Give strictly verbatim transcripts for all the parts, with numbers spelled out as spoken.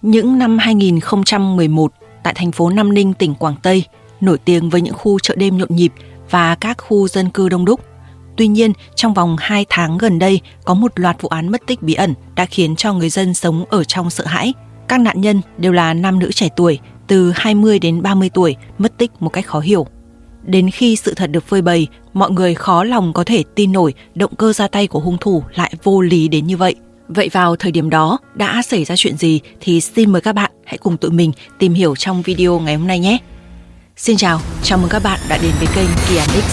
Những năm hai nghìn không trăm mười một, tại thành phố Nam Ninh, tỉnh Quảng Tây, nổi tiếng với những khu chợ đêm nhộn nhịp và các khu dân cư đông đúc. Tuy nhiên, trong vòng hai tháng gần đây, có một loạt vụ án mất tích bí ẩn đã khiến cho người dân sống ở trong sợ hãi. Các nạn nhân đều là nam nữ trẻ tuổi, từ hai mươi đến ba mươi tuổi, mất tích một cách khó hiểu. Đến khi sự thật được phơi bày, mọi người khó lòng có thể tin nổi động cơ ra tay của hung thủ lại vô lý đến như vậy. Vậy vào thời điểm đó đã xảy ra chuyện gì thì xin mời các bạn hãy cùng tụi mình tìm hiểu trong video ngày hôm nay nhé. Xin chào, chào mừng các bạn đã đến với kênh Kianix.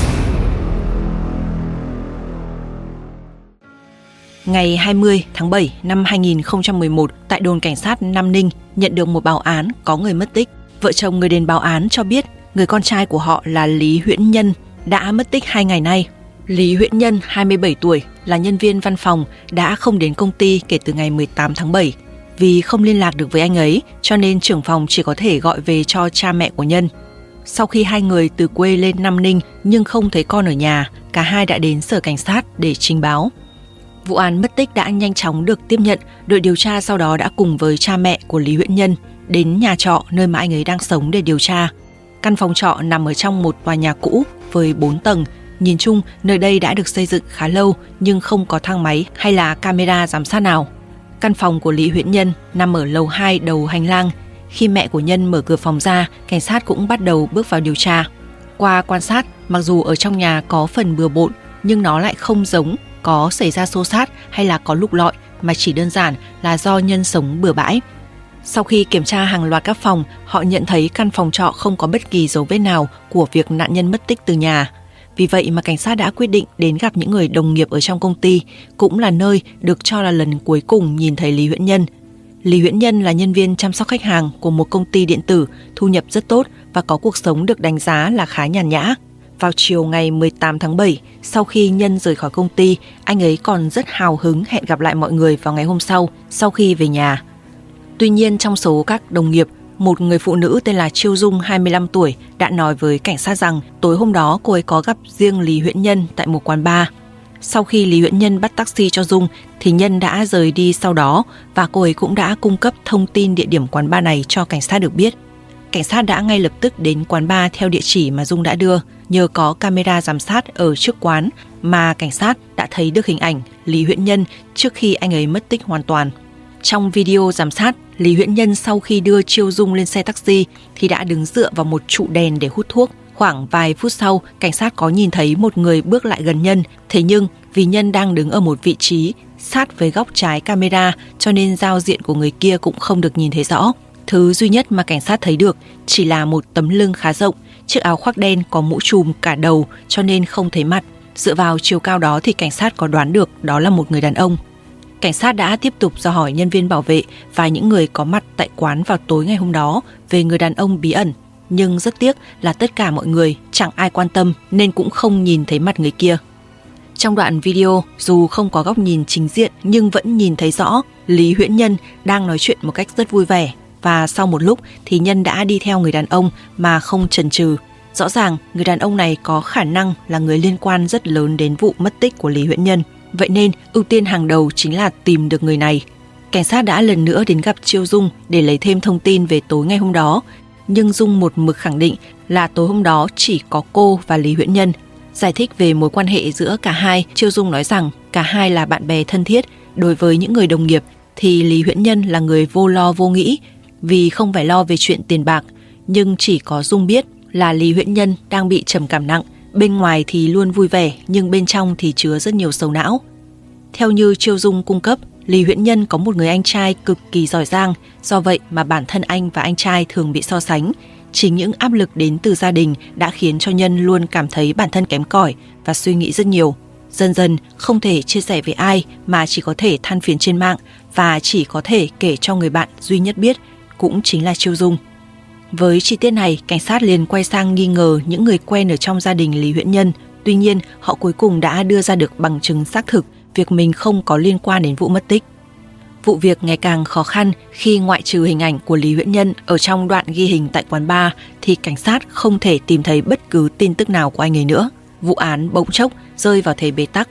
Ngày hai mươi tháng bảy năm hai nghìn không trăm mười một, tại đồn cảnh sát Nam Ninh nhận được một báo án có người mất tích. Vợ chồng người đến báo án cho biết người con trai của họ là Lý Huyễn Nhân đã mất tích hai ngày nay. Lý Huyễn Nhân, hai mươi bảy tuổi, là nhân viên văn phòng, đã không đến công ty kể từ ngày mười tám tháng bảy. Vì không liên lạc được với anh ấy, cho nên trưởng phòng chỉ có thể gọi về cho cha mẹ của Nhân. Sau khi hai người từ quê lên Nam Ninh nhưng không thấy con ở nhà, cả hai đã đến sở cảnh sát để trình báo. Vụ án mất tích đã nhanh chóng được tiếp nhận, đội điều tra sau đó đã cùng với cha mẹ của Lý Huyễn Nhân đến nhà trọ nơi mà anh ấy đang sống để điều tra. Căn phòng trọ nằm ở trong một tòa nhà cũ với bốn tầng. Nhìn chung, nơi đây đã được xây dựng khá lâu nhưng không có thang máy hay là camera giám sát nào. Căn phòng của Lý Huyễn Nhân nằm ở lầu hai đầu hành lang. Khi mẹ của Nhân mở cửa phòng ra, cảnh sát cũng bắt đầu bước vào điều tra. Qua quan sát, mặc dù ở trong nhà có phần bừa bộn nhưng nó lại không giống có xảy ra xô xát hay là có lục lọi, mà chỉ đơn giản là do Nhân sống bừa bãi. Sau khi kiểm tra hàng loạt các phòng, họ nhận thấy căn phòng trọ không có bất kỳ dấu vết nào của việc nạn nhân mất tích từ nhà. Vì vậy mà cảnh sát đã quyết định đến gặp những người đồng nghiệp ở trong công ty, cũng là nơi được cho là lần cuối cùng nhìn thấy Lý Huyễn Nhân. Lý Huyễn Nhân là nhân viên chăm sóc khách hàng của một công ty điện tử, thu nhập rất tốt và có cuộc sống được đánh giá là khá nhàn nhã. Vào chiều ngày mười tám tháng bảy, sau khi Nhân rời khỏi công ty, anh ấy còn rất hào hứng hẹn gặp lại mọi người vào ngày hôm sau, sau khi về nhà. Tuy nhiên, trong số các đồng nghiệp, một người phụ nữ tên là Chiêu Dung, hai mươi lăm tuổi, đã nói với cảnh sát rằng tối hôm đó cô ấy có gặp riêng Lý Huyễn Nhân tại một quán bar. Sau khi Lý Huyễn Nhân bắt taxi cho Dung, thì Nhân đã rời đi sau đó và cô ấy cũng đã cung cấp thông tin địa điểm quán bar này cho cảnh sát được biết. Cảnh sát đã ngay lập tức đến quán bar theo địa chỉ mà Dung đã đưa. Nhờ có camera giám sát ở trước quán mà cảnh sát đã thấy được hình ảnh Lý Huyễn Nhân trước khi anh ấy mất tích hoàn toàn. Trong video giám sát, Lý Huyễn Nhân sau khi đưa Chiêu Dung lên xe taxi thì đã đứng dựa vào một trụ đèn để hút thuốc. Khoảng vài phút sau, cảnh sát có nhìn thấy một người bước lại gần Nhân. Thế nhưng vì Nhân đang đứng ở một vị trí sát với góc trái camera cho nên giao diện của người kia cũng không được nhìn thấy rõ. Thứ duy nhất mà cảnh sát thấy được chỉ là một tấm lưng khá rộng, chiếc áo khoác đen có mũ trùm cả đầu cho nên không thấy mặt. Dựa vào chiều cao đó thì cảnh sát có đoán được đó là một người đàn ông. Cảnh sát đã tiếp tục dò hỏi nhân viên bảo vệ và những người có mặt tại quán vào tối ngày hôm đó về người đàn ông bí ẩn. Nhưng rất tiếc là tất cả mọi người chẳng ai quan tâm nên cũng không nhìn thấy mặt người kia. Trong đoạn video, dù không có góc nhìn chính diện nhưng vẫn nhìn thấy rõ Lý Huyễn Nhân đang nói chuyện một cách rất vui vẻ. Và sau một lúc thì Nhân đã đi theo người đàn ông mà không chần chừ. Rõ ràng người đàn ông này có khả năng là người liên quan rất lớn đến vụ mất tích của Lý Huyễn Nhân. Vậy nên ưu tiên hàng đầu chính là tìm được người này. Cảnh sát đã lần nữa đến gặp Chiêu Dung để lấy thêm thông tin về tối ngày hôm đó. Nhưng Dung một mực khẳng định là tối hôm đó chỉ có cô và Lý Huyễn Nhân. Giải thích về mối quan hệ giữa cả hai, Chiêu Dung nói rằng cả hai là bạn bè thân thiết. Đối với những người đồng nghiệp thì Lý Huyễn Nhân là người vô lo vô nghĩ, vì không phải lo về chuyện tiền bạc. Nhưng chỉ có Dung biết là Lý Huyễn Nhân đang bị trầm cảm nặng. Bên ngoài thì luôn vui vẻ nhưng bên trong thì chứa rất nhiều sầu não. Theo như Chiêu Dung cung cấp, Lý Huyễn Nhân có một người anh trai cực kỳ giỏi giang. Do vậy mà bản thân anh và anh trai thường bị so sánh. Chính những áp lực đến từ gia đình đã khiến cho Nhân luôn cảm thấy bản thân kém cỏi và suy nghĩ rất nhiều. Dần dần không thể chia sẻ với ai mà chỉ có thể than phiền trên mạng và chỉ có thể kể cho người bạn duy nhất biết, cũng chính là Chiêu Dung. Với chi tiết này, cảnh sát liền quay sang nghi ngờ những người quen ở trong gia đình Lý Huyễn Nhân. Tuy nhiên, họ cuối cùng đã đưa ra được bằng chứng xác thực việc mình không có liên quan đến vụ mất tích. Vụ việc ngày càng khó khăn khi ngoại trừ hình ảnh của Lý Huyễn Nhân ở trong đoạn ghi hình tại quán bar thì cảnh sát không thể tìm thấy bất cứ tin tức nào của anh ấy nữa. Vụ án bỗng chốc rơi vào thế bế tắc.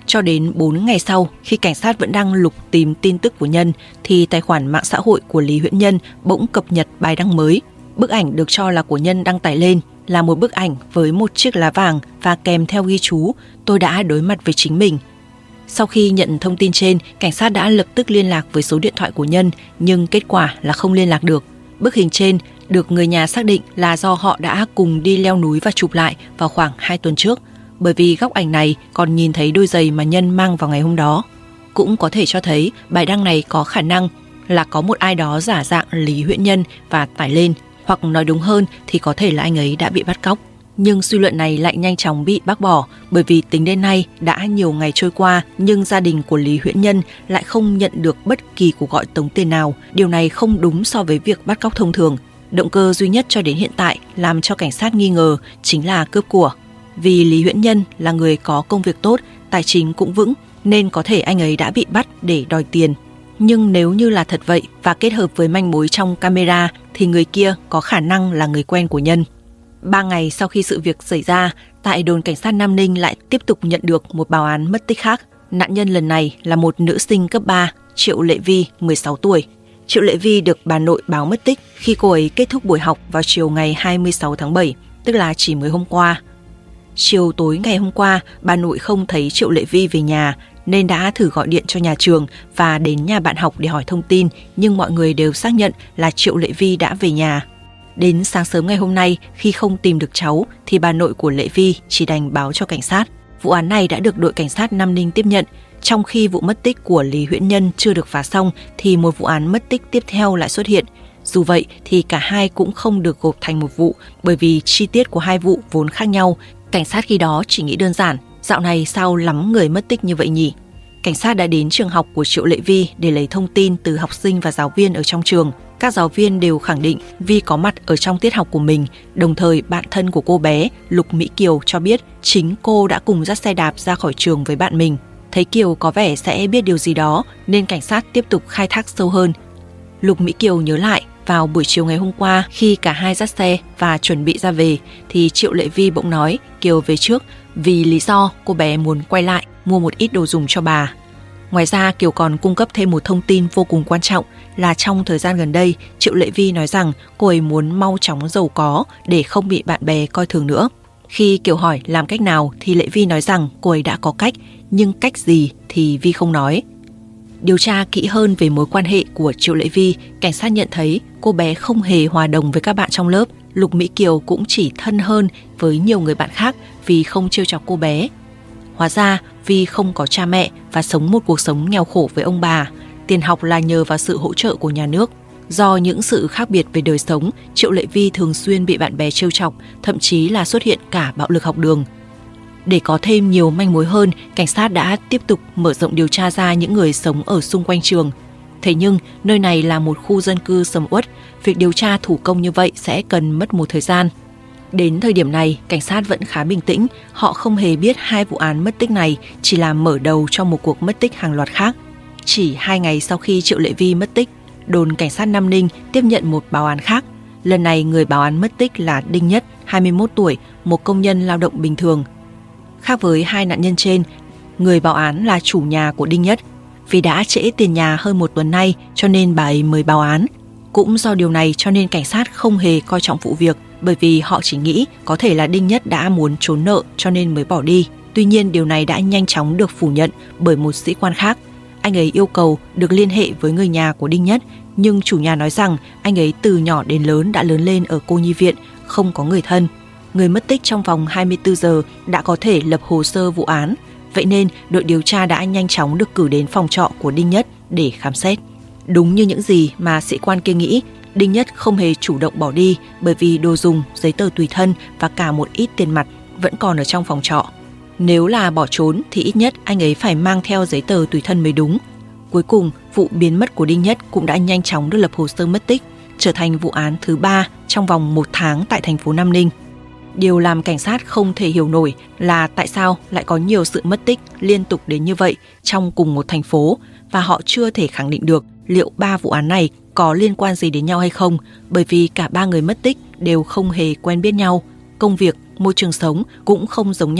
Cho đến bốn ngày sau, khi cảnh sát vẫn đang lục tìm tin tức của Nhân, thì tài khoản mạng xã hội của Lý Huyễn Nhân bỗng cập nhật bài đăng mới. Bức ảnh được cho là của Nhân đăng tải lên là một bức ảnh với một chiếc lá vàng và kèm theo ghi chú "Tôi đã đối mặt với chính mình". Sau khi nhận thông tin trên, cảnh sát đã lập tức liên lạc với số điện thoại của Nhân, nhưng kết quả là không liên lạc được. Bức hình trên được người nhà xác định là do họ đã cùng đi leo núi và chụp lại vào khoảng hai tuần trước, bởi vì góc ảnh này còn nhìn thấy đôi giày mà Nhân mang vào ngày hôm đó. Cũng có thể cho thấy bài đăng này có khả năng là có một ai đó giả dạng Lý Huyễn Nhân và tải lên, hoặc nói đúng hơn thì có thể là anh ấy đã bị bắt cóc. Nhưng suy luận này lại nhanh chóng bị bác bỏ, bởi vì tính đến nay đã nhiều ngày trôi qua nhưng gia đình của Lý Huyễn Nhân lại không nhận được bất kỳ cuộc gọi tống tiền nào. Điều này không đúng so với việc bắt cóc thông thường. Động cơ duy nhất cho đến hiện tại làm cho cảnh sát nghi ngờ chính là cướp của. Vì Lý Huyễn Nhân là người có công việc tốt, tài chính cũng vững, nên có thể anh ấy đã bị bắt để đòi tiền. Nhưng nếu như là thật vậy và kết hợp với manh mối trong camera thì người kia có khả năng là người quen của Nhân. Ba ngày sau khi sự việc xảy ra, tại đồn cảnh sát Nam Ninh lại tiếp tục nhận được một báo án mất tích khác. Nạn nhân lần này là một nữ sinh cấp ba, Triệu Lệ Vi, mười sáu tuổi. Triệu Lệ Vi được bà nội báo mất tích khi cô ấy kết thúc buổi học vào chiều ngày hai mươi sáu tháng bảy, tức là chỉ mới hôm qua. Chiều tối ngày hôm qua, bà nội không thấy Triệu Lệ Vi về nhà nên đã thử gọi điện cho nhà trường và đến nhà bạn học để hỏi thông tin, nhưng mọi người đều xác nhận là Triệu Lệ Vi đã về nhà. Đến sáng sớm ngày hôm nay, khi không tìm được cháu thì bà nội của Lệ Vi chỉ đành báo cho cảnh sát. Vụ án này đã được đội cảnh sát Nam Ninh tiếp nhận. Trong khi vụ mất tích của Lý Huyễn Nhân chưa được phá xong thì một vụ án mất tích tiếp theo lại xuất hiện. Dù vậy thì cả hai cũng không được gộp thành một vụ, bởi vì chi tiết của hai vụ vốn khác nhau. Cảnh sát khi đó chỉ nghĩ đơn giản, dạo này sao lắm người mất tích như vậy nhỉ? Cảnh sát đã đến trường học của Triệu Lệ Vi để lấy thông tin từ học sinh và giáo viên ở trong trường. Các giáo viên đều khẳng định Vi có mặt ở trong tiết học của mình, đồng thời bạn thân của cô bé, Lục Mỹ Kiều, cho biết chính cô đã cùng dắt xe đạp ra khỏi trường với bạn mình. Thấy Kiều có vẻ sẽ biết điều gì đó nên cảnh sát tiếp tục khai thác sâu hơn. Lục Mỹ Kiều nhớ lại, vào buổi chiều ngày hôm qua khi cả hai dắt xe và chuẩn bị ra về thì Triệu Lệ Vi bỗng nói Kiều về trước vì lý do cô bé muốn quay lại mua một ít đồ dùng cho bà. Ngoài ra, Kiều còn cung cấp thêm một thông tin vô cùng quan trọng là trong thời gian gần đây, Triệu Lệ Vi nói rằng cô ấy muốn mau chóng giàu có để không bị bạn bè coi thường nữa. Khi Kiều hỏi làm cách nào thì Lệ Vi nói rằng cô ấy đã có cách, nhưng cách gì thì Vi không nói. Điều tra kỹ hơn về mối quan hệ của Triệu Lệ Vi, cảnh sát nhận thấy cô bé không hề hòa đồng với các bạn trong lớp. Lục Mỹ Kiều cũng chỉ thân hơn với nhiều người bạn khác vì không trêu chọc cô bé. Hóa ra Vi không có cha mẹ và sống một cuộc sống nghèo khổ với ông bà. Tiền học là nhờ vào sự hỗ trợ của nhà nước. Do những sự khác biệt về đời sống, Triệu Lệ Vi thường xuyên bị bạn bè trêu chọc, thậm chí là xuất hiện cả bạo lực học đường. Để có thêm nhiều manh mối hơn, cảnh sát đã tiếp tục mở rộng điều tra ra những người sống ở xung quanh trường. Thế nhưng, nơi này là một khu dân cư sầm uất, việc điều tra thủ công như vậy sẽ cần mất một thời gian. Đến thời điểm này, cảnh sát vẫn khá bình tĩnh, họ không hề biết hai vụ án mất tích này chỉ là mở đầu cho một cuộc mất tích hàng loạt khác. Chỉ hai ngày sau khi Triệu Lệ Vi mất tích, đồn cảnh sát Nam Ninh tiếp nhận một báo án khác. Lần này người báo án mất tích là Đinh Nhất, hai mươi mốt tuổi, một công nhân lao động bình thường. Khác với hai nạn nhân trên, người báo án là chủ nhà của Đinh Nhất. Vì đã trễ tiền nhà hơn một tuần nay cho nên bà ấy mới báo án. Cũng do điều này cho nên cảnh sát không hề coi trọng vụ việc, bởi vì họ chỉ nghĩ có thể là Đinh Nhất đã muốn trốn nợ cho nên mới bỏ đi. Tuy nhiên điều này đã nhanh chóng được phủ nhận bởi một sĩ quan khác. Anh ấy yêu cầu được liên hệ với người nhà của Đinh Nhất, nhưng chủ nhà nói rằng anh ấy từ nhỏ đến lớn đã lớn lên ở cô nhi viện, không có người thân. Người mất tích trong vòng hai mươi tư giờ đã có thể lập hồ sơ vụ án. Vậy nên đội điều tra đã nhanh chóng được cử đến phòng trọ của Đinh Nhất để khám xét. Đúng như những gì mà sĩ quan kia nghĩ, Đinh Nhất không hề chủ động bỏ đi, bởi vì đồ dùng, giấy tờ tùy thân và cả một ít tiền mặt vẫn còn ở trong phòng trọ. Nếu là bỏ trốn thì ít nhất anh ấy phải mang theo giấy tờ tùy thân mới đúng. Cuối cùng, vụ biến mất của Đinh Nhất cũng đã nhanh chóng được lập hồ sơ mất tích, trở thành vụ án thứ ba trong vòng một tháng tại thành phố Nam Ninh. Điều làm cảnh sát không thể hiểu nổi là tại sao lại có nhiều sự mất tích liên tục đến như vậy trong cùng một thành phố, và họ chưa thể khẳng định được liệu ba vụ án này có liên quan gì đến nhau hay không, bởi vì cả ba người mất tích đều không hề quen biết nhau, công việc, môi trường sống cũng không giống nhau,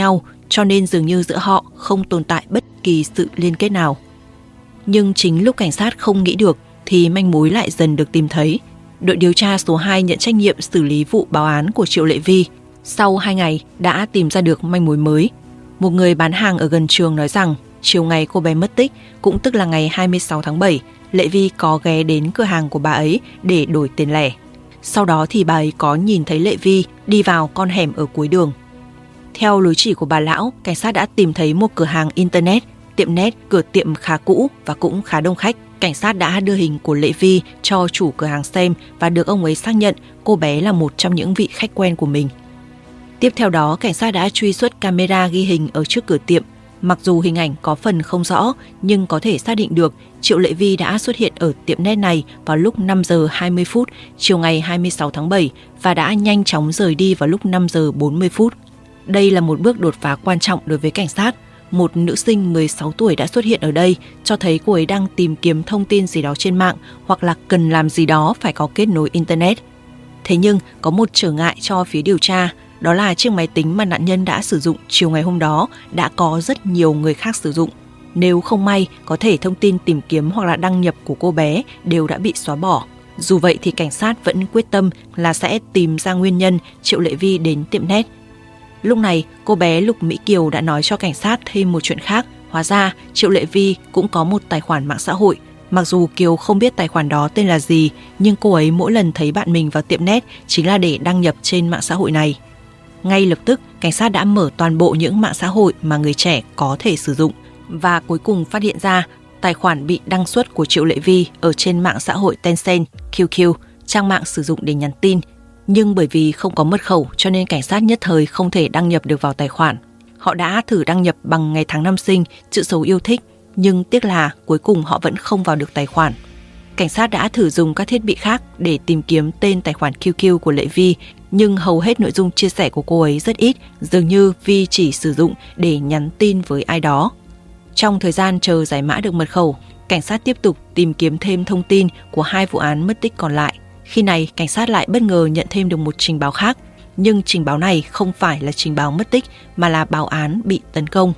cho nên dường như giữa họ không tồn tại bất kỳ sự liên kết nào. Nhưng chính lúc cảnh sát không nghĩ được thì manh mối lại dần được tìm thấy. Đội điều tra số hai nhận trách nhiệm xử lý vụ báo án của Triệu Lệ Vi. Sau hai ngày đã tìm ra được manh mối mới. Một người bán hàng ở gần trường nói rằng chiều ngày cô bé mất tích, cũng tức là ngày hai mươi sáu tháng bảy, Lệ Vi có ghé đến cửa hàng của bà ấy để đổi tiền lẻ. Sau đó thì bà ấy có nhìn thấy Lệ Vi đi vào con hẻm ở cuối đường. Theo lối chỉ của bà lão, cảnh sát đã tìm thấy một cửa hàng internet, tiệm net, cửa tiệm khá cũ và cũng khá đông khách. Cảnh sát đã đưa hình của Lệ Vi cho chủ cửa hàng xem và được ông ấy xác nhận cô bé là một trong những vị khách quen của mình. Tiếp theo đó, cảnh sát đã truy xuất camera ghi hình ở trước cửa tiệm. Mặc dù hình ảnh có phần không rõ, nhưng có thể xác định được Triệu Lệ Vi đã xuất hiện ở tiệm net này vào lúc năm giờ hai mươi phút chiều ngày hai mươi sáu tháng bảy và đã nhanh chóng rời đi vào lúc năm giờ bốn mươi phút. Đây là một bước đột phá quan trọng đối với cảnh sát. Một nữ sinh mười sáu tuổi đã xuất hiện ở đây, cho thấy cô ấy đang tìm kiếm thông tin gì đó trên mạng hoặc là cần làm gì đó phải có kết nối internet. Thế nhưng có một trở ngại cho phía điều tra, đó là chiếc máy tính mà nạn nhân đã sử dụng chiều ngày hôm đó đã có rất nhiều người khác sử dụng. Nếu không may, có thể thông tin tìm kiếm hoặc là đăng nhập của cô bé đều đã bị xóa bỏ. Dù vậy thì cảnh sát vẫn quyết tâm là sẽ tìm ra nguyên nhân Triệu Lệ Vi đến tiệm net. Lúc này, cô bé Lục Mỹ Kiều đã nói cho cảnh sát thêm một chuyện khác. Hóa ra, Triệu Lệ Vi cũng có một tài khoản mạng xã hội. Mặc dù Kiều không biết tài khoản đó tên là gì, nhưng cô ấy mỗi lần thấy bạn mình vào tiệm net chính là để đăng nhập trên mạng xã hội này. Ngay lập tức, cảnh sát đã mở toàn bộ những mạng xã hội mà người trẻ có thể sử dụng và cuối cùng phát hiện ra tài khoản bị đăng xuất của Triệu Lệ Vi ở trên mạng xã hội Tencent, quy quy, trang mạng sử dụng để nhắn tin. Nhưng bởi vì không có mật khẩu cho nên cảnh sát nhất thời không thể đăng nhập được vào tài khoản. Họ đã thử đăng nhập bằng ngày tháng năm sinh, chữ số yêu thích, nhưng tiếc là cuối cùng họ vẫn không vào được tài khoản. Cảnh sát đã thử dùng các thiết bị khác để tìm kiếm tên tài khoản quy quy của Lệ Vi, nhưng hầu hết nội dung chia sẻ của cô ấy rất ít, dường như Vi chỉ sử dụng để nhắn tin với ai đó. Trong thời gian chờ giải mã được mật khẩu, cảnh sát tiếp tục tìm kiếm thêm thông tin của hai vụ án mất tích còn lại. Khi này, cảnh sát lại bất ngờ nhận thêm được một trình báo khác, nhưng trình báo này không phải là trình báo mất tích mà là báo án bị tấn công.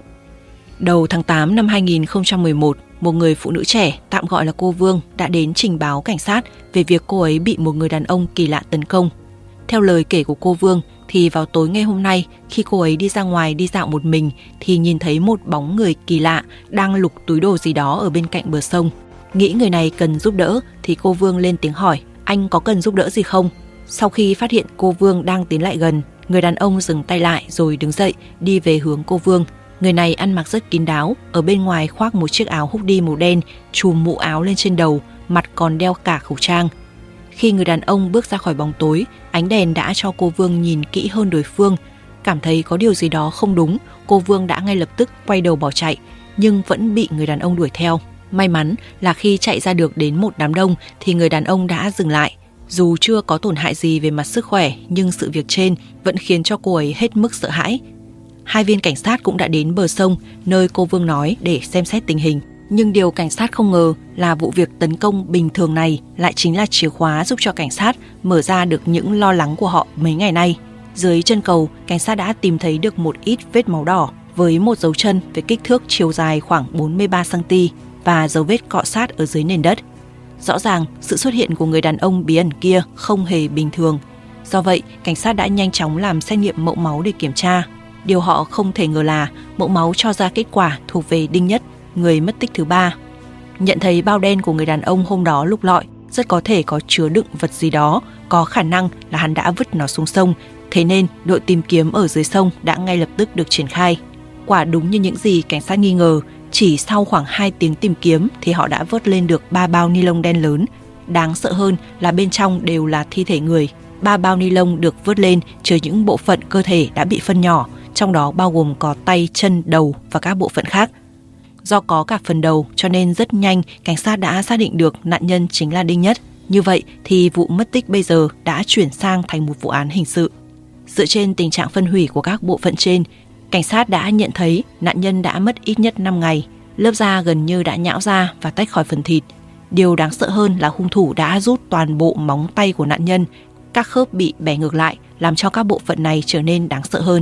Đầu tháng tám năm hai nghìn không trăm mười một, một người phụ nữ trẻ, tạm gọi là cô Vương, đã đến trình báo cảnh sát về việc cô ấy bị một người đàn ông kỳ lạ tấn công. Theo lời kể của cô Vương, thì vào tối ngày hôm nay, khi cô ấy đi ra ngoài đi dạo một mình, thì nhìn thấy một bóng người kỳ lạ đang lục túi đồ gì đó ở bên cạnh bờ sông. Nghĩ người này cần giúp đỡ, thì cô Vương lên tiếng hỏi, anh có cần giúp đỡ gì không? Sau khi phát hiện cô Vương đang tiến lại gần, người đàn ông dừng tay lại rồi đứng dậy, đi về hướng cô Vương. Người này ăn mặc rất kín đáo, ở bên ngoài khoác một chiếc áo hoodie màu đen, trùm mũ áo lên trên đầu, mặt còn đeo cả khẩu trang. Khi người đàn ông bước ra khỏi bóng tối, ánh đèn đã cho cô Vương nhìn kỹ hơn đối phương. Cảm thấy có điều gì đó không đúng, cô Vương đã ngay lập tức quay đầu bỏ chạy, nhưng vẫn bị người đàn ông đuổi theo. May mắn là khi chạy ra được đến một đám đông thì người đàn ông đã dừng lại. Dù chưa có tổn hại gì về mặt sức khỏe, nhưng sự việc trên vẫn khiến cho cô ấy hết mức sợ hãi. Hai viên cảnh sát cũng đã đến bờ sông, nơi cô Vương nói, để xem xét tình hình. Nhưng điều cảnh sát không ngờ là vụ việc tấn công bình thường này lại chính là chìa khóa giúp cho cảnh sát mở ra được những lo lắng của họ mấy ngày nay. Dưới chân cầu, cảnh sát đã tìm thấy được một ít vết máu đỏ với một dấu chân với kích thước chiều dài khoảng bốn mươi ba xăng-ti-mét và dấu vết cọ sát ở dưới nền đất. Rõ ràng, sự xuất hiện của người đàn ông bí ẩn kia không hề bình thường. Do vậy, cảnh sát đã nhanh chóng làm xét nghiệm mẫu máu để kiểm tra. Điều họ không thể ngờ là mẫu máu cho ra kết quả thuộc về Đinh Nhất, người mất tích thứ ba. Nhận thấy bao đen của người đàn ông hôm đó lục lọi, rất có thể có chứa đựng vật gì đó, có khả năng là hắn đã vứt nó xuống sông. Thế nên, đội tìm kiếm ở dưới sông đã ngay lập tức được triển khai. Quả đúng như những gì cảnh sát nghi ngờ, chỉ sau khoảng hai tiếng tìm kiếm thì họ đã vớt lên được ba bao ni lông đen lớn. Đáng sợ hơn là bên trong đều là thi thể người. Ba bao ni lông được vớt lên chứa những bộ phận cơ thể đã bị phân nhỏ, trong đó bao gồm có tay, chân, đầu và các bộ phận khác. Do có cả phần đầu cho nên rất nhanh cảnh sát đã xác định được nạn nhân chính là Đinh Nhất. Như vậy thì vụ mất tích bây giờ đã chuyển sang thành một vụ án hình sự. Dựa trên tình trạng phân hủy của các bộ phận trên, cảnh sát đã nhận thấy nạn nhân đã mất ít nhất năm ngày. Lớp da gần như đã nhão ra và tách khỏi phần thịt. Điều đáng sợ hơn là hung thủ đã rút toàn bộ móng tay của nạn nhân. Các khớp bị bẻ ngược lại làm cho các bộ phận này trở nên đáng sợ hơn.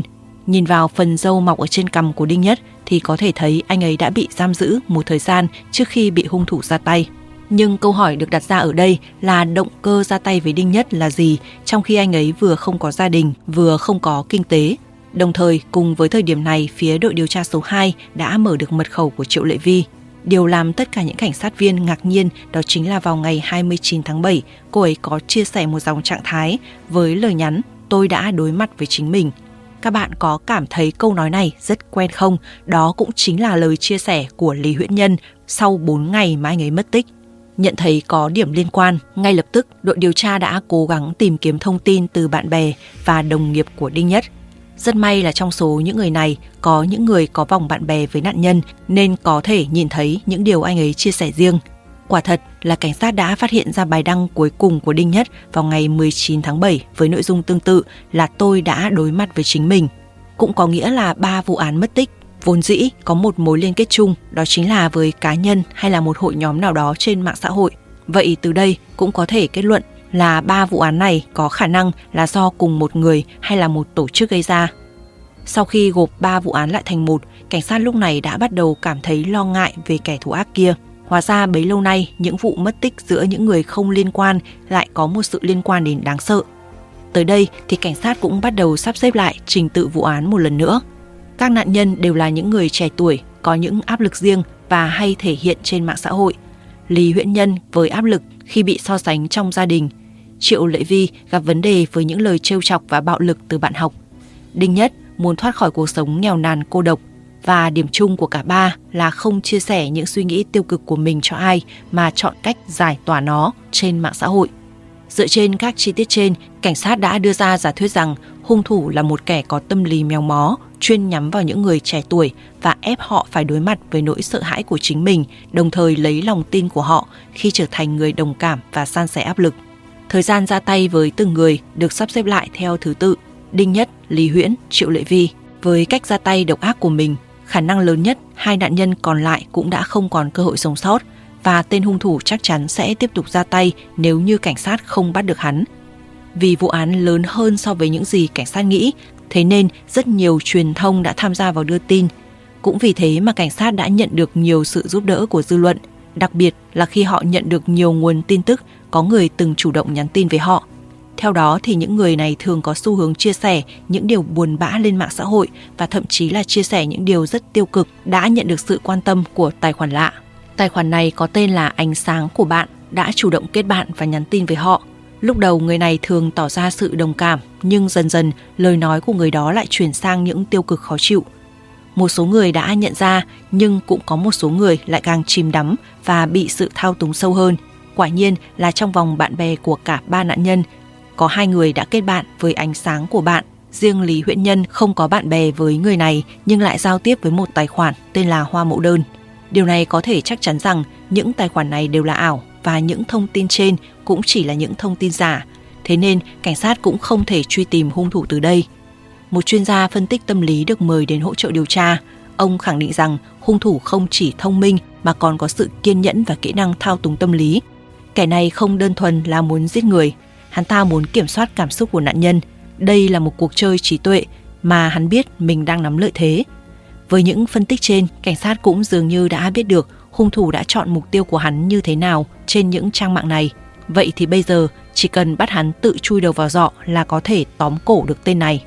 Nhìn vào phần râu mọc ở trên cằm của Đinh Nhất thì có thể thấy anh ấy đã bị giam giữ một thời gian trước khi bị hung thủ ra tay. Nhưng câu hỏi được đặt ra ở đây là động cơ ra tay với Đinh Nhất là gì, trong khi anh ấy vừa không có gia đình, vừa không có kinh tế. Đồng thời, cùng với thời điểm này, phía đội điều tra số hai đã mở được mật khẩu của Triệu Lệ Vi. Điều làm tất cả những cảnh sát viên ngạc nhiên đó chính là vào ngày hai mươi chín tháng bảy, cô ấy có chia sẻ một dòng trạng thái với lời nhắn "Tôi đã đối mặt với chính mình". Các bạn có cảm thấy câu nói này rất quen không? Đó cũng chính là lời chia sẻ của Lý Huyễn Nhân sau bốn ngày mà anh ấy mất tích. Nhận thấy có điểm liên quan, ngay lập tức đội điều tra đã cố gắng tìm kiếm thông tin từ bạn bè và đồng nghiệp của Đinh Nhất. Rất may là trong số những người này có những người có vòng bạn bè với nạn nhân nên có thể nhìn thấy những điều anh ấy chia sẻ riêng. Quả thật là cảnh sát đã phát hiện ra bài đăng cuối cùng của Đinh Nhất vào ngày mười chín tháng bảy với nội dung tương tự là "Tôi đã đối mặt với chính mình". Cũng có nghĩa là ba vụ án mất tích vốn dĩ có một mối liên kết chung, đó chính là với cá nhân hay là một hội nhóm nào đó trên mạng xã hội. Vậy từ đây cũng có thể kết luận là ba vụ án này có khả năng là do cùng một người hay là một tổ chức gây ra. Sau khi gộp ba vụ án lại thành một, cảnh sát lúc này đã bắt đầu cảm thấy lo ngại về kẻ thù ác kia. Hóa ra bấy lâu nay, những vụ mất tích giữa những người không liên quan lại có một sự liên quan đến đáng sợ. Tới đây thì cảnh sát cũng bắt đầu sắp xếp lại trình tự vụ án một lần nữa. Các nạn nhân đều là những người trẻ tuổi, có những áp lực riêng và hay thể hiện trên mạng xã hội. Lý Huyễn Nhân với áp lực khi bị so sánh trong gia đình. Triệu Lệ Vi gặp vấn đề với những lời trêu chọc và bạo lực từ bạn học. Đinh Nhất muốn thoát khỏi cuộc sống nghèo nàn cô độc. Và điểm chung của cả ba là không chia sẻ những suy nghĩ tiêu cực của mình cho ai mà chọn cách giải tỏa nó trên mạng xã hội. Dựa trên các chi tiết trên, cảnh sát đã đưa ra giả thuyết rằng hung thủ là một kẻ có tâm lý méo mó, chuyên nhắm vào những người trẻ tuổi và ép họ phải đối mặt với nỗi sợ hãi của chính mình, đồng thời lấy lòng tin của họ khi trở thành người đồng cảm và san sẻ áp lực. Thời gian ra tay với từng người được sắp xếp lại theo thứ tự: Đinh Nhất, Lý Huyễn, Triệu Lệ Vi. Với cách ra tay độc ác của mình, khả năng lớn nhất hai nạn nhân còn lại cũng đã không còn cơ hội sống sót và tên hung thủ chắc chắn sẽ tiếp tục ra tay nếu như cảnh sát không bắt được hắn. Vì vụ án lớn hơn so với những gì cảnh sát nghĩ, thế nên rất nhiều truyền thông đã tham gia vào đưa tin. Cũng vì thế mà cảnh sát đã nhận được nhiều sự giúp đỡ của dư luận, đặc biệt là khi họ nhận được nhiều nguồn tin tức có người từng chủ động nhắn tin với họ. Theo đó thì những người này thường có xu hướng chia sẻ những điều buồn bã lên mạng xã hội và thậm chí là chia sẻ những điều rất tiêu cực đã nhận được sự quan tâm của tài khoản lạ. Tài khoản này có tên là Ánh Sáng của bạn đã chủ động kết bạn và nhắn tin với họ. Lúc đầu người này thường tỏ ra sự đồng cảm, nhưng dần dần lời nói của người đó lại chuyển sang những tiêu cực khó chịu. Một số người đã nhận ra, nhưng cũng có một số người lại càng chìm đắm và bị sự thao túng sâu hơn. Quả nhiên là trong vòng bạn bè của cả ba nạn nhân, có hai người đã kết bạn với Ánh Sáng của bạn. Riêng Lý Huyễn Nhân không có bạn bè với người này nhưng lại giao tiếp với một tài khoản tên là Hoa Mẫu Đơn. Điều này có thể chắc chắn rằng những tài khoản này đều là ảo và những thông tin trên cũng chỉ là những thông tin giả. Thế nên cảnh sát cũng không thể truy tìm hung thủ từ đây. Một chuyên gia phân tích tâm lý được mời đến hỗ trợ điều tra. Ông khẳng định rằng hung thủ không chỉ thông minh mà còn có sự kiên nhẫn và kỹ năng thao túng tâm lý. Kẻ này không đơn thuần là muốn giết người, hắn ta muốn kiểm soát cảm xúc của nạn nhân. Đây là một cuộc chơi trí tuệ mà hắn biết mình đang nắm lợi thế. Với những phân tích trên, cảnh sát cũng dường như đã biết được hung thủ đã chọn mục tiêu của hắn như thế nào trên những trang mạng này. Vậy thì bây giờ chỉ cần bắt hắn tự chui đầu vào giỏ là có thể tóm cổ được tên này.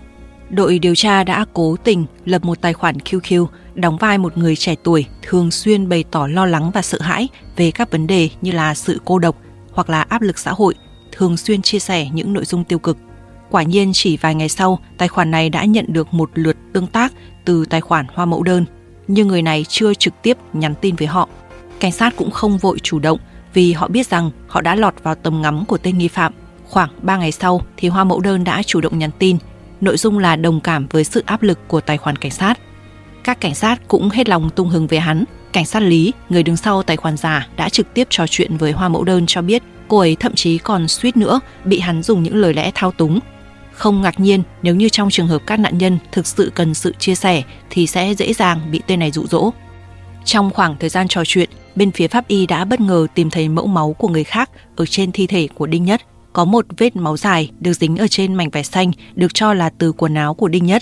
Đội điều tra đã cố tình lập một tài khoản quy quy đóng vai một người trẻ tuổi thường xuyên bày tỏ lo lắng và sợ hãi về các vấn đề như là sự cô độc hoặc là áp lực xã hội, thường xuyên chia sẻ những nội dung tiêu cực. Quả nhiên chỉ vài ngày sau, tài khoản này đã nhận được một lượt tương tác từ tài khoản Hoa Mẫu Đơn, nhưng người này chưa trực tiếp nhắn tin với họ. Cảnh sát cũng không vội chủ động vì họ biết rằng họ đã lọt vào tầm ngắm của tên nghi phạm. Khoảng ba ngày sau thì Hoa Mẫu Đơn đã chủ động nhắn tin, nội dung là đồng cảm với sự áp lực của tài khoản cảnh sát. Các cảnh sát cũng hết lòng tung hứng về hắn. Cảnh sát Lý, người đứng sau tài khoản giả, đã trực tiếp trò chuyện với Hoa Mẫu Đơn cho biết cô ấy thậm chí còn suýt nữa bị hắn dùng những lời lẽ thao túng. Không ngạc nhiên nếu như trong trường hợp các nạn nhân thực sự cần sự chia sẻ thì sẽ dễ dàng bị tên này dụ dỗ. Trong khoảng thời gian trò chuyện, bên phía pháp y đã bất ngờ tìm thấy mẫu máu của người khác ở trên thi thể của Đinh Nhất. Có một vết máu dài được dính ở trên mảnh vải xanh được cho là từ quần áo của Đinh Nhất.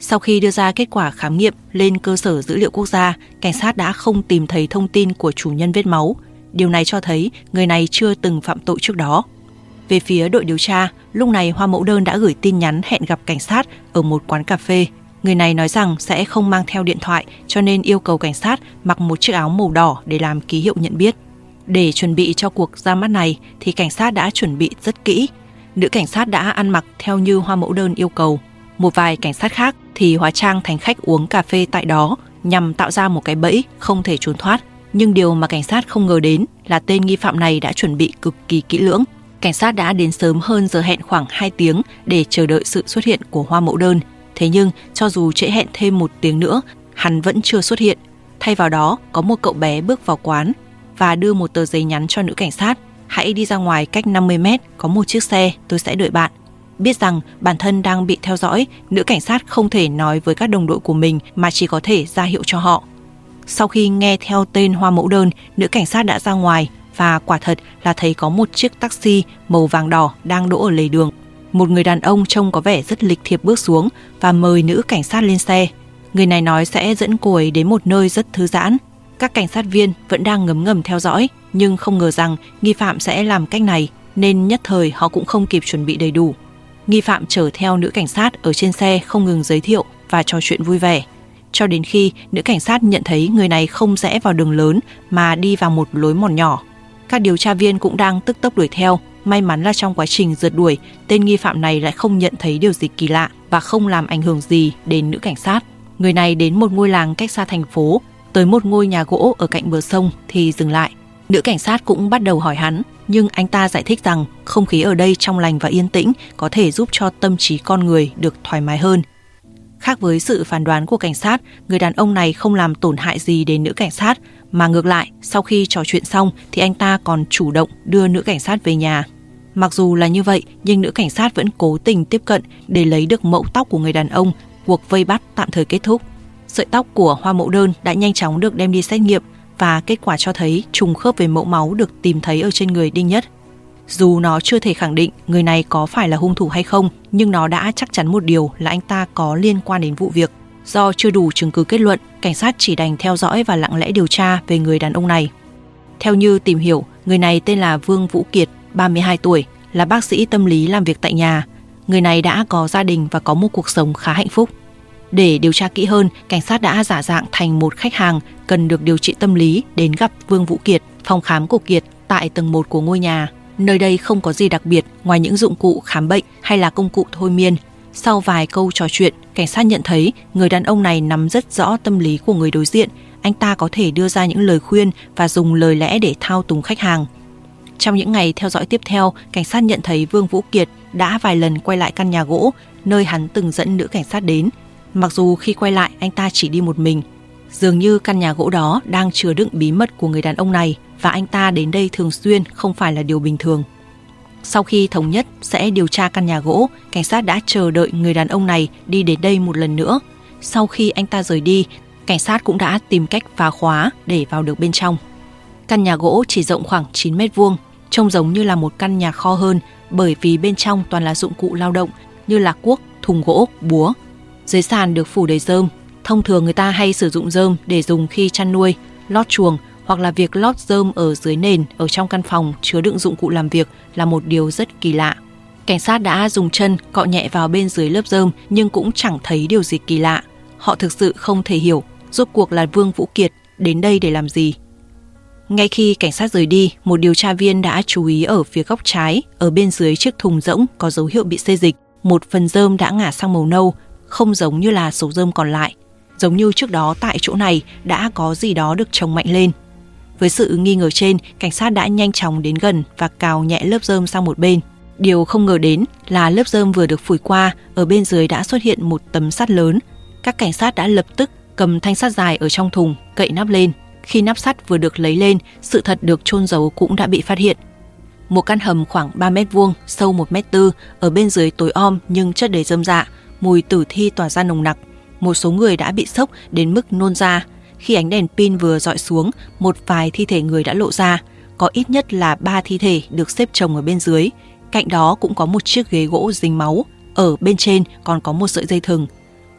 Sau khi đưa ra kết quả khám nghiệm lên cơ sở dữ liệu quốc gia, cảnh sát đã không tìm thấy thông tin của chủ nhân vết máu. Điều này cho thấy người này chưa từng phạm tội trước đó. Về phía đội điều tra, lúc này Hoa mẫu đơn đã gửi tin nhắn hẹn gặp cảnh sát ở một quán cà phê. Người này nói rằng sẽ không mang theo điện thoại, cho nên yêu cầu cảnh sát mặc một chiếc áo màu đỏ để làm ký hiệu nhận biết. Để chuẩn bị cho cuộc ra mắt này thì cảnh sát đã chuẩn bị rất kỹ. Nữ cảnh sát đã ăn mặc theo như Hoa mẫu đơn yêu cầu. Một vài cảnh sát khác thì hóa trang thành khách uống cà phê tại đó nhằm tạo ra một cái bẫy không thể trốn thoát. Nhưng điều mà cảnh sát không ngờ đến là tên nghi phạm này đã chuẩn bị cực kỳ kỹ lưỡng. Cảnh sát đã đến sớm hơn giờ hẹn khoảng hai tiếng để chờ đợi sự xuất hiện của Hoa mẫu đơn. Thế nhưng cho dù trễ hẹn thêm một tiếng nữa, hắn vẫn chưa xuất hiện. Thay vào đó, có một cậu bé bước vào quán và đưa một tờ giấy nhắn cho nữ cảnh sát. Hãy đi ra ngoài cách năm mươi mét, có một chiếc xe, tôi sẽ đợi bạn. Biết rằng bản thân đang bị theo dõi, nữ cảnh sát không thể nói với các đồng đội của mình mà chỉ có thể ra hiệu cho họ. Sau khi nghe theo tên Hoa mẫu đơn, nữ cảnh sát đã ra ngoài và quả thật là thấy có một chiếc taxi màu vàng đỏ đang đỗ ở lề đường. Một người đàn ông trông có vẻ rất lịch thiệp bước xuống và mời nữ cảnh sát lên xe. Người này nói sẽ dẫn cô ấy đến một nơi rất thư giãn. Các cảnh sát viên vẫn đang ngấm ngầm theo dõi, nhưng không ngờ rằng nghi phạm sẽ làm cách này, nên nhất thời họ cũng không kịp chuẩn bị đầy đủ. Nghi phạm chở theo nữ cảnh sát ở trên xe không ngừng giới thiệu và trò chuyện vui vẻ, cho đến khi nữ cảnh sát nhận thấy người này không rẽ vào đường lớn mà đi vào một lối mòn nhỏ. Các điều tra viên cũng đang tức tốc đuổi theo. May mắn là trong quá trình rượt đuổi, tên nghi phạm này lại không nhận thấy điều gì kỳ lạ và không làm ảnh hưởng gì đến nữ cảnh sát. Người này đến một ngôi làng cách xa thành phố, tới một ngôi nhà gỗ ở cạnh bờ sông thì dừng lại. Nữ cảnh sát cũng bắt đầu hỏi hắn, nhưng anh ta giải thích rằng không khí ở đây trong lành và yên tĩnh có thể giúp cho tâm trí con người được thoải mái hơn. Khác với sự phán đoán của cảnh sát, người đàn ông này không làm tổn hại gì đến nữ cảnh sát, mà ngược lại, sau khi trò chuyện xong thì anh ta còn chủ động đưa nữ cảnh sát về nhà. Mặc dù là như vậy, nhưng nữ cảnh sát vẫn cố tình tiếp cận để lấy được mẫu tóc của người đàn ông. Cuộc vây bắt tạm thời kết thúc. Sợi tóc của Hoa mẫu đơn đã nhanh chóng được đem đi xét nghiệm và kết quả cho thấy trùng khớp với mẫu máu được tìm thấy ở trên người Đinh Nhất. Dù nó chưa thể khẳng định người này có phải là hung thủ hay không, nhưng nó đã chắc chắn một điều là anh ta có liên quan đến vụ việc. Do chưa đủ chứng cứ kết luận, cảnh sát chỉ đành theo dõi và lặng lẽ điều tra về người đàn ông này. Theo như tìm hiểu, người này tên là Vương Vũ Kiệt, ba mươi hai tuổi, là bác sĩ tâm lý làm việc tại nhà. Người này đã có gia đình và có một cuộc sống khá hạnh phúc. Để điều tra kỹ hơn, cảnh sát đã giả dạng thành một khách hàng cần được điều trị tâm lý đến gặp Vương Vũ Kiệt, phòng khám của Kiệt tại tầng một của ngôi nhà. Nơi đây không có gì đặc biệt ngoài những dụng cụ khám bệnh hay là công cụ thôi miên. Sau vài câu trò chuyện, cảnh sát nhận thấy người đàn ông này nắm rất rõ tâm lý của người đối diện. Anh ta có thể đưa ra những lời khuyên và dùng lời lẽ để thao túng khách hàng. Trong những ngày theo dõi tiếp theo, cảnh sát nhận thấy Vương Vũ Kiệt đã vài lần quay lại căn nhà gỗ nơi hắn từng dẫn nữ cảnh sát đến. Mặc dù khi quay lại anh ta chỉ đi một mình. Dường như căn nhà gỗ đó đang chứa đựng bí mật của người đàn ông này và anh ta đến đây thường xuyên không phải là điều bình thường. Sau khi thống nhất sẽ điều tra căn nhà gỗ, cảnh sát đã chờ đợi người đàn ông này đi đến đây một lần nữa. Sau khi anh ta rời đi, cảnh sát cũng đã tìm cách phá khóa để vào được bên trong. Căn nhà gỗ chỉ rộng khoảng chín mét vuông, trông giống như là một căn nhà kho hơn bởi vì bên trong toàn là dụng cụ lao động như là cuốc, thùng gỗ, búa. Dưới sàn được phủ đầy rơm. Thông thường người ta hay sử dụng rơm để dùng khi chăn nuôi, lót chuồng hoặc là việc lót rơm ở dưới nền ở trong căn phòng chứa đựng dụng cụ làm việc là một điều rất kỳ lạ. Cảnh sát đã dùng chân cọ nhẹ vào bên dưới lớp rơm nhưng cũng chẳng thấy điều gì kỳ lạ. Họ thực sự không thể hiểu rốt cuộc là Vương Vũ Kiệt đến đây để làm gì. Ngay khi cảnh sát rời đi, một điều tra viên đã chú ý ở phía góc trái, ở bên dưới chiếc thùng rỗng có dấu hiệu bị xê dịch, một phần rơm đã ngả sang màu nâu, không giống như là số rơm còn lại. Giống như trước đó tại chỗ này đã có gì đó được chồng mạnh lên. Với sự nghi ngờ trên, cảnh sát đã nhanh chóng đến gần và cào nhẹ lớp rơm sang một bên. Điều không ngờ đến là lớp rơm vừa được phủi qua, ở bên dưới đã xuất hiện một tấm sắt lớn. Các cảnh sát đã lập tức cầm thanh sắt dài ở trong thùng, cậy nắp lên. Khi nắp sắt vừa được lấy lên, sự thật được chôn giấu cũng đã bị phát hiện. Một căn hầm khoảng ba mét vuông, sâu một mét tư, ở bên dưới tối om nhưng chất đầy rơm rạ, mùi tử thi tỏa ra nồng nặc. Một số người đã bị sốc đến mức nôn ra. Khi ánh đèn pin vừa dọi xuống, một vài thi thể người đã lộ ra. Có ít nhất là ba thi thể được xếp chồng ở bên dưới. Cạnh đó cũng có một chiếc ghế gỗ dính máu. Ở bên trên còn có một sợi dây thừng.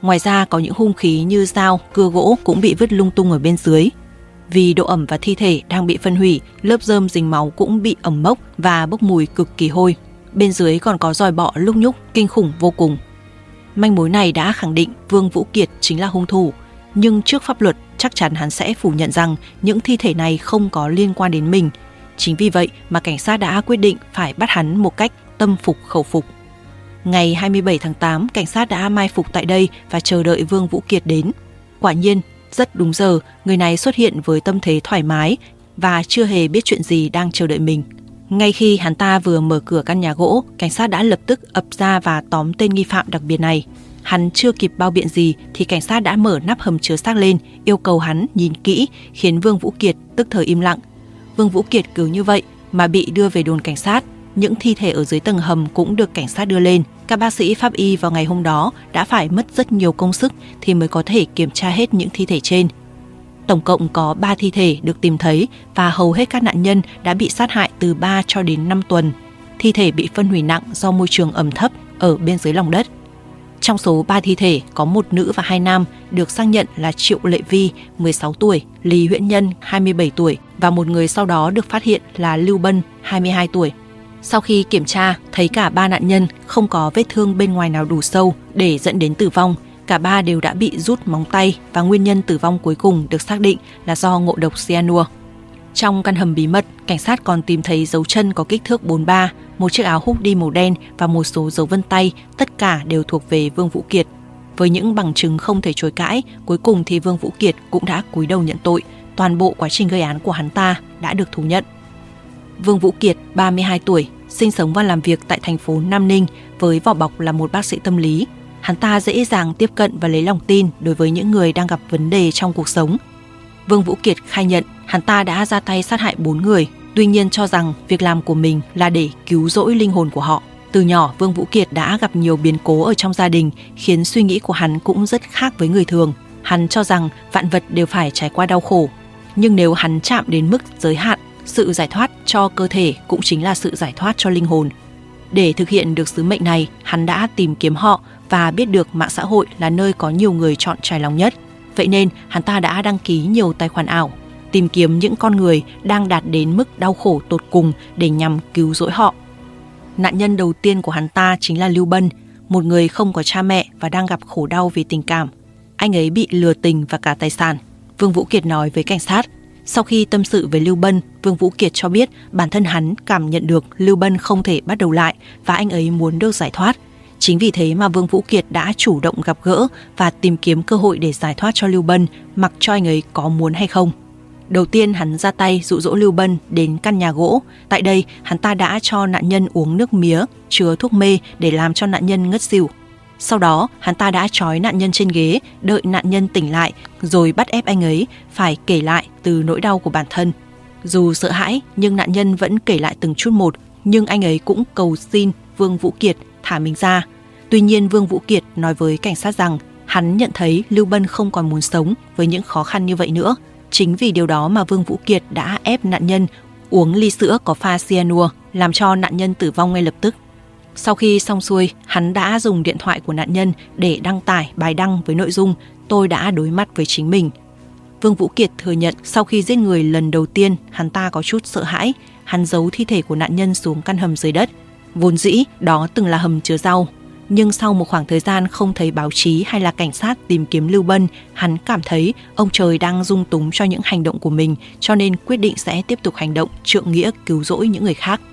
Ngoài ra có những hung khí như dao, cưa gỗ cũng bị vứt lung tung ở bên dưới. Vì độ ẩm và thi thể đang bị phân hủy, lớp rơm dính máu cũng bị ẩm mốc và bốc mùi cực kỳ hôi. Bên dưới còn có giòi bọ lúc nhúc, kinh khủng vô cùng. Manh mối này đã khẳng định Vương Vũ Kiệt chính là hung thủ, nhưng trước pháp luật chắc chắn hắn sẽ phủ nhận rằng những thi thể này không có liên quan đến mình. Chính vì vậy mà cảnh sát đã quyết định phải bắt hắn một cách tâm phục khẩu phục. Ngày hai mươi bảy tháng tám, cảnh sát đã mai phục tại đây và chờ đợi Vương Vũ Kiệt đến. Quả nhiên, rất đúng giờ, người này xuất hiện với tâm thế thoải mái và chưa hề biết chuyện gì đang chờ đợi mình. Ngay khi hắn ta vừa mở cửa căn nhà gỗ, cảnh sát đã lập tức ập ra và tóm tên nghi phạm đặc biệt này. Hắn chưa kịp bao biện gì thì cảnh sát đã mở nắp hầm chứa xác lên, yêu cầu hắn nhìn kỹ, khiến Vương Vũ Kiệt tức thời im lặng. Vương Vũ Kiệt cứ như vậy mà bị đưa về đồn cảnh sát. Những thi thể ở dưới tầng hầm cũng được cảnh sát đưa lên. Các bác sĩ pháp y vào ngày hôm đó đã phải mất rất nhiều công sức thì mới có thể kiểm tra hết những thi thể trên. Tổng cộng có ba thi thể được tìm thấy và hầu hết các nạn nhân đã bị sát hại từ ba cho đến năm tuần. Thi thể bị phân hủy nặng do môi trường ẩm thấp ở bên dưới lòng đất. Trong số ba thi thể có một nữ và hai nam được xác nhận là Triệu Lệ Vi, mười sáu tuổi, Lý Huyễn Nhân, hai mươi bảy tuổi và một người sau đó được phát hiện là Lưu Bân, hai mươi hai tuổi. Sau khi kiểm tra, thấy cả ba nạn nhân không có vết thương bên ngoài nào đủ sâu để dẫn đến tử vong. Cả ba đều đã bị rút móng tay và nguyên nhân tử vong cuối cùng được xác định là do ngộ độc cyanua. Trong căn hầm bí mật, cảnh sát còn tìm thấy dấu chân có kích thước bốn mươi ba, một chiếc áo hoodie màu đen và một số dấu vân tay, tất cả đều thuộc về Vương Vũ Kiệt. Với những bằng chứng không thể chối cãi, cuối cùng thì Vương Vũ Kiệt cũng đã cúi đầu nhận tội. Toàn bộ quá trình gây án của hắn ta đã được thú nhận. Vương Vũ Kiệt, ba mươi hai tuổi, sinh sống và làm việc tại thành phố Nam Ninh với vỏ bọc là một bác sĩ tâm lý. Hắn ta dễ dàng tiếp cận và lấy lòng tin đối với những người đang gặp vấn đề trong cuộc sống. Vương Vũ Kiệt khai nhận hắn ta đã ra tay sát hại bốn người, tuy nhiên cho rằng việc làm của mình là để cứu rỗi linh hồn của họ. Từ nhỏ, Vương Vũ Kiệt đã gặp nhiều biến cố ở trong gia đình, khiến suy nghĩ của hắn cũng rất khác với người thường. Hắn cho rằng vạn vật đều phải trải qua đau khổ, nhưng nếu hắn chạm đến mức giới hạn, sự giải thoát cho cơ thể cũng chính là sự giải thoát cho linh hồn. Để thực hiện được sứ mệnh này, hắn đã tìm kiếm họ và biết được mạng xã hội là nơi có nhiều người chọn trải lòng nhất. Vậy nên, hắn ta đã đăng ký nhiều tài khoản ảo, tìm kiếm những con người đang đạt đến mức đau khổ tột cùng để nhằm cứu rỗi họ. Nạn nhân đầu tiên của hắn ta chính là Lưu Bân, một người không có cha mẹ và đang gặp khổ đau vì tình cảm. Anh ấy bị lừa tình và cả tài sản. Vương Vũ Kiệt nói với cảnh sát. Sau khi tâm sự với Lưu Bân, Vương Vũ Kiệt cho biết bản thân hắn cảm nhận được Lưu Bân không thể bắt đầu lại và anh ấy muốn được giải thoát. Chính vì thế mà Vương Vũ Kiệt đã chủ động gặp gỡ và tìm kiếm cơ hội để giải thoát cho Lưu Bân, mặc cho anh ấy có muốn hay không. Đầu tiên hắn ra tay dụ dỗ Lưu Bân đến căn nhà gỗ. Tại đây, hắn ta đã cho nạn nhân uống nước mía chứa thuốc mê để làm cho nạn nhân ngất xỉu. Sau đó, hắn ta đã trói nạn nhân trên ghế, đợi nạn nhân tỉnh lại, rồi bắt ép anh ấy phải kể lại từ nỗi đau của bản thân. Dù sợ hãi, nhưng nạn nhân vẫn kể lại từng chút một, nhưng anh ấy cũng cầu xin Vương Vũ Kiệt thả mình ra. Tuy nhiên, Vương Vũ Kiệt nói với cảnh sát rằng hắn nhận thấy Lưu Bân không còn muốn sống với những khó khăn như vậy nữa. Chính vì điều đó mà Vương Vũ Kiệt đã ép nạn nhân uống ly sữa có pha cyanua, làm cho nạn nhân tử vong ngay lập tức. Sau khi xong xuôi, hắn đã dùng điện thoại của nạn nhân để đăng tải bài đăng với nội dung "Tôi đã đối mặt với chính mình". Vương Vũ Kiệt thừa nhận sau khi giết người lần đầu tiên, hắn ta có chút sợ hãi. Hắn giấu thi thể của nạn nhân xuống căn hầm dưới đất. Vốn dĩ đó từng là hầm chứa rau, nhưng sau một khoảng thời gian không thấy báo chí hay là cảnh sát tìm kiếm Lưu Bân, hắn cảm thấy ông trời đang dung túng cho những hành động của mình, cho nên quyết định sẽ tiếp tục hành động trượng nghĩa cứu rỗi những người khác.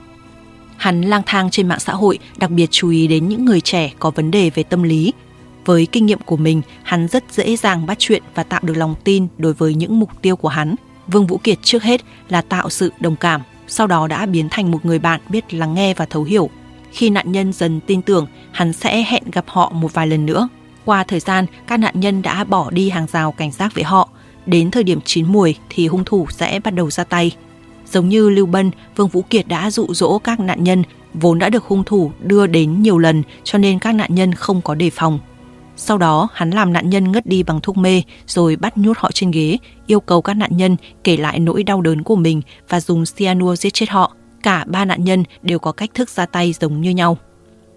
Hắn lang thang trên mạng xã hội, đặc biệt chú ý đến những người trẻ có vấn đề về tâm lý. Với kinh nghiệm của mình, hắn rất dễ dàng bắt chuyện và tạo được lòng tin đối với những mục tiêu của hắn. Vương Vũ Kiệt trước hết là tạo sự đồng cảm, sau đó đã biến thành một người bạn biết lắng nghe và thấu hiểu. Khi nạn nhân dần tin tưởng, hắn sẽ hẹn gặp họ một vài lần nữa. Qua thời gian, các nạn nhân đã bỏ đi hàng rào cảnh giác với họ. Đến thời điểm chín muồi thì hung thủ sẽ bắt đầu ra tay. Giống như Lưu Bân, Vương Vũ Kiệt đã dụ dỗ các nạn nhân vốn đã được hung thủ đưa đến nhiều lần, cho nên các nạn nhân không có đề phòng. Sau đó, hắn làm nạn nhân ngất đi bằng thuốc mê rồi bắt nhốt họ trên ghế, yêu cầu các nạn nhân kể lại nỗi đau đớn của mình và dùng cyanua giết chết họ. Cả ba nạn nhân đều có cách thức ra tay giống như nhau.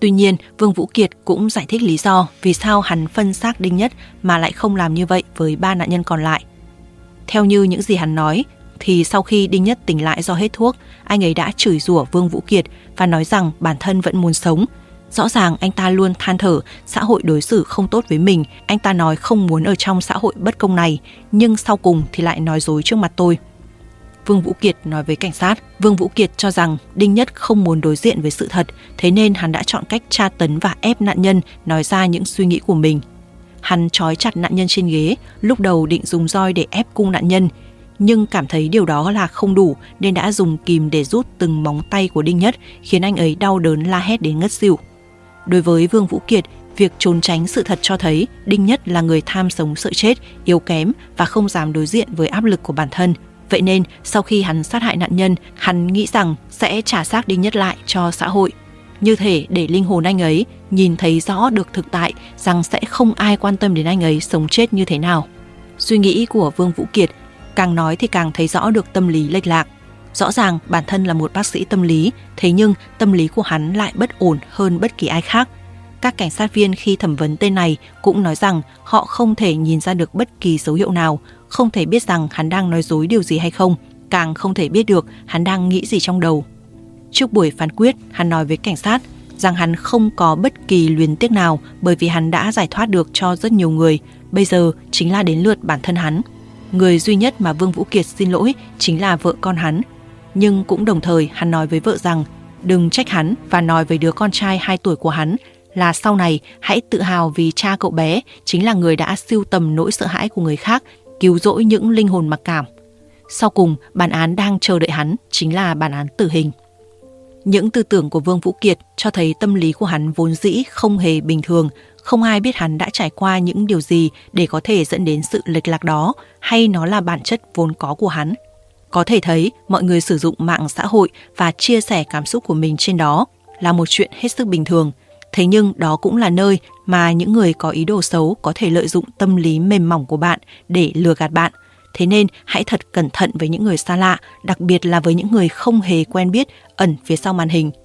Tuy nhiên, Vương Vũ Kiệt cũng giải thích lý do vì sao hắn phân xác Đinh Nhất mà lại không làm như vậy với ba nạn nhân còn lại. Theo như những gì hắn nói, thì sau khi Đinh Nhất tỉnh lại do hết thuốc, anh ấy đã chửi rủa Vương Vũ Kiệt và nói rằng bản thân vẫn muốn sống. Rõ ràng anh ta luôn than thở xã hội đối xử không tốt với mình, anh ta nói không muốn ở trong xã hội bất công này, nhưng sau cùng thì lại nói dối trước mặt tôi. Vương Vũ Kiệt nói với cảnh sát, Vương Vũ Kiệt cho rằng Đinh Nhất không muốn đối diện với sự thật, thế nên hắn đã chọn cách tra tấn và ép nạn nhân nói ra những suy nghĩ của mình. Hắn trói chặt nạn nhân trên ghế, lúc đầu định dùng roi để ép cung nạn nhân, nhưng cảm thấy điều đó là không đủ nên đã dùng kìm để rút từng móng tay của Đinh Nhất, khiến anh ấy đau đớn la hét đến ngất xỉu. Đối với Vương Vũ Kiệt, việc trốn tránh sự thật cho thấy Đinh Nhất là người tham sống sợ chết, yếu kém và không dám đối diện với áp lực của bản thân. Vậy nên, sau khi hắn sát hại nạn nhân, hắn nghĩ rằng sẽ trả xác Đinh Nhất lại cho xã hội. Như thể để linh hồn anh ấy nhìn thấy rõ được thực tại rằng sẽ không ai quan tâm đến anh ấy sống chết như thế nào. Suy nghĩ của Vương Vũ Kiệt càng nói thì càng thấy rõ được tâm lý lệch lạc. Rõ ràng bản thân là một bác sĩ tâm lý, thế nhưng tâm lý của hắn lại bất ổn hơn bất kỳ ai khác. Các cảnh sát viên khi thẩm vấn tên này cũng nói rằng họ không thể nhìn ra được bất kỳ dấu hiệu nào, không thể biết rằng hắn đang nói dối điều gì hay không, càng không thể biết được hắn đang nghĩ gì trong đầu. Trước buổi phán quyết, hắn nói với cảnh sát rằng hắn không có bất kỳ luyến tiếc nào bởi vì hắn đã giải thoát được cho rất nhiều người, bây giờ chính là đến lượt bản thân hắn. Người duy nhất mà Vương Vũ Kiệt xin lỗi chính là vợ con hắn. Nhưng cũng đồng thời hắn nói với vợ rằng đừng trách hắn và nói với đứa con trai hai tuổi của hắn là sau này hãy tự hào vì cha cậu bé chính là người đã sưu tầm nỗi sợ hãi của người khác, cứu rỗi những linh hồn mặc cảm. Sau cùng, bản án đang chờ đợi hắn chính là bản án tử hình. Những tư tưởng của Vương Vũ Kiệt cho thấy tâm lý của hắn vốn dĩ không hề bình thường, không ai biết hắn đã trải qua những điều gì để có thể dẫn đến sự lệch lạc đó, hay nó là bản chất vốn có của hắn. Có thể thấy, mọi người sử dụng mạng xã hội và chia sẻ cảm xúc của mình trên đó là một chuyện hết sức bình thường. Thế nhưng đó cũng là nơi mà những người có ý đồ xấu có thể lợi dụng tâm lý mềm mỏng của bạn để lừa gạt bạn. Thế nên hãy thật cẩn thận với những người xa lạ, đặc biệt là với những người không hề quen biết ẩn phía sau màn hình.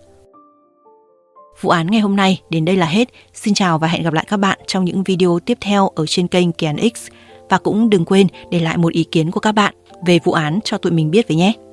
Vụ án ngày hôm nay đến đây là hết. Xin chào và hẹn gặp lại các bạn trong những video tiếp theo ở trên kênh Kỳ Án X. Và cũng đừng quên để lại một ý kiến của các bạn về vụ án cho tụi mình biết với nhé.